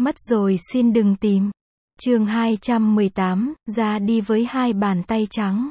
Mất rồi xin đừng tìm. Chương 218, ra đi với hai bàn tay trắng.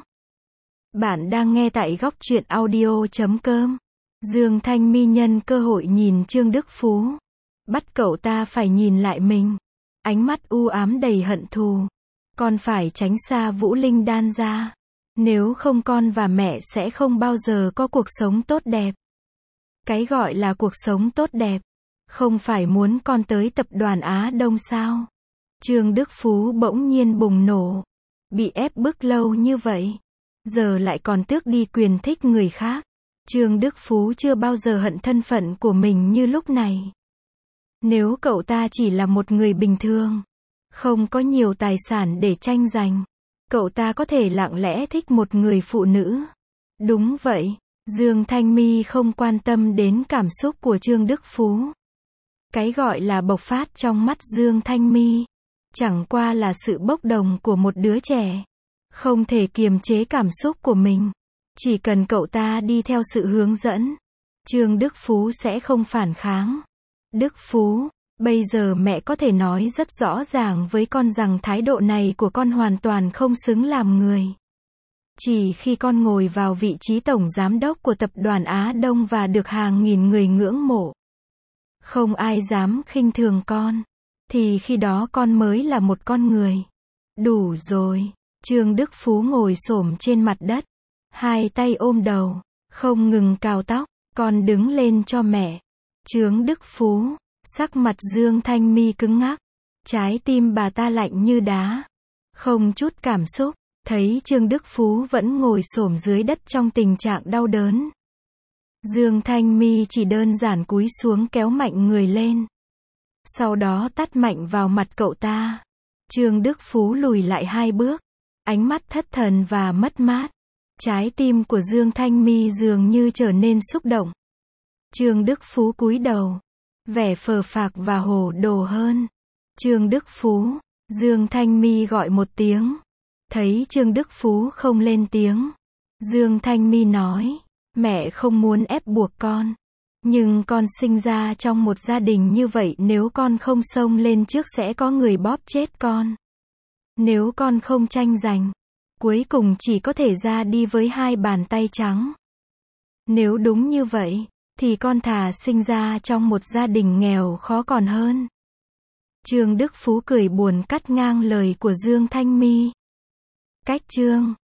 Bạn đang nghe tại góc truyện audio.com. Dương Thanh Mi nhân cơ hội nhìn Trương Đức Phú. Bắt cậu ta phải nhìn lại mình. Ánh mắt u ám đầy hận thù. Con phải tránh xa Vũ Linh Đan ra. Nếu không con và mẹ sẽ không bao giờ có cuộc sống tốt đẹp. Cái gọi là cuộc sống tốt đẹp, không phải muốn con tới tập đoàn Á Đông sao? Trương Đức Phú bỗng nhiên bùng nổ. Bị ép bức lâu như vậy, giờ lại còn tước đi quyền thích người khác. Trương Đức Phú chưa bao giờ hận thân phận của mình như lúc này. Nếu cậu ta chỉ là một người bình thường, không có nhiều tài sản để tranh giành, cậu ta có thể lặng lẽ thích một người phụ nữ. Đúng vậy, Dương Thanh Mi không quan tâm đến cảm xúc của Trương Đức Phú. Cái gọi là bộc phát trong mắt Dương Thanh Mi, chẳng qua là sự bốc đồng của một đứa trẻ, không thể kiềm chế cảm xúc của mình. Chỉ cần cậu ta đi theo sự hướng dẫn, Trương Đức Phú sẽ không phản kháng. Đức Phú, bây giờ mẹ có thể nói rất rõ ràng với con rằng thái độ này của con hoàn toàn không xứng làm người. Chỉ khi con ngồi vào vị trí tổng giám đốc của tập đoàn Á Đông và được hàng nghìn người ngưỡng mộ, không ai dám khinh thường con, thì khi đó con mới là một con người. Đủ rồi. Trương Đức Phú ngồi xổm trên mặt đất, hai tay ôm đầu, không ngừng cào tóc. Con đứng lên cho mẹ. Trương Đức Phú, sắc mặt Dương Thanh Mi cứng ngắc, trái tim bà ta lạnh như đá, không chút cảm xúc. Thấy Trương Đức Phú vẫn ngồi xổm dưới đất trong tình trạng đau đớn, Dương Thanh Mi chỉ đơn giản cúi xuống kéo mạnh người lên, sau đó tát mạnh vào mặt cậu ta. Trương Đức Phú lùi lại hai bước, ánh mắt thất thần và mất mát. Trái tim của Dương Thanh Mi dường như trở nên xúc động. Trương Đức Phú cúi đầu, vẻ phờ phạc và hổ đồ hơn. Trương Đức Phú, Dương Thanh Mi gọi một tiếng. Thấy Trương Đức Phú không lên tiếng, Dương Thanh Mi nói, mẹ không muốn ép buộc con, nhưng con sinh ra trong một gia đình như vậy, nếu con không xông lên trước sẽ có người bóp chết con. Nếu con không tranh giành, cuối cùng chỉ có thể ra đi với hai bàn tay trắng. Nếu đúng như vậy, thì con thà sinh ra trong một gia đình nghèo khó còn hơn. Trương Đức Phú cười buồn cắt ngang lời của Dương Thanh Mi. Cách chương